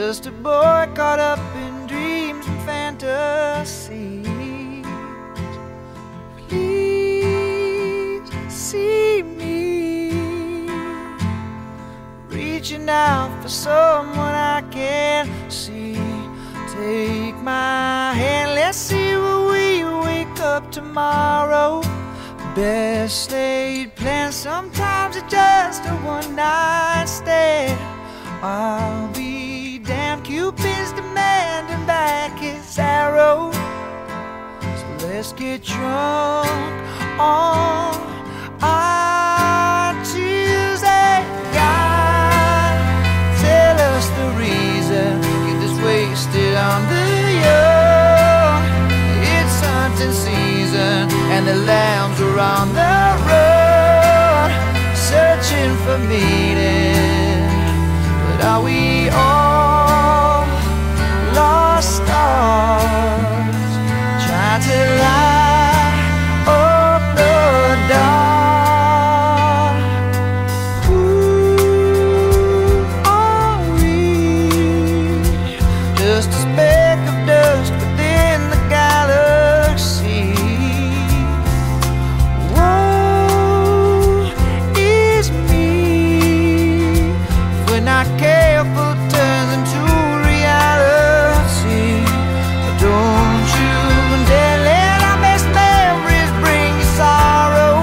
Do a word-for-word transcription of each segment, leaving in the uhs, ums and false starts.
just a boy caught up in dreams and fantasies. Please see me reaching out for someone I can't see. Take my hand, let's see where we wake up tomorrow. Best laid plans, sometimes it's just a one night stand. I'll be damned, Cupid's demanding back his arrow. So let's get drunk on our Tuesday. God, tell us the reason, get this wasted on the young. It's hunting season and the lambs are on the road, searching for meaning. But are we all lost stars, trying to light up the dark? Who are we? Just a speck of dust within the galaxy. Woe is me if we're not careful, it turns into reality. Don't you dare let our best memories bring you sorrow.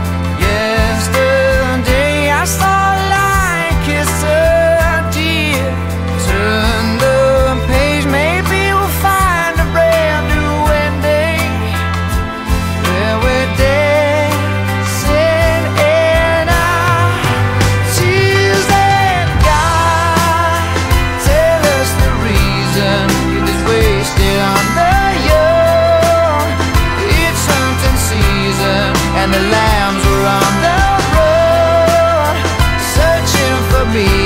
Yesterday I saw a lion kiss a deer. Turn the page, maybe we'll find a brand new ending, where we're dancing in our Tuesday. God, tell us the reason, get this wasted on the young. It's hunting season and the lambs are on the road, searching for me.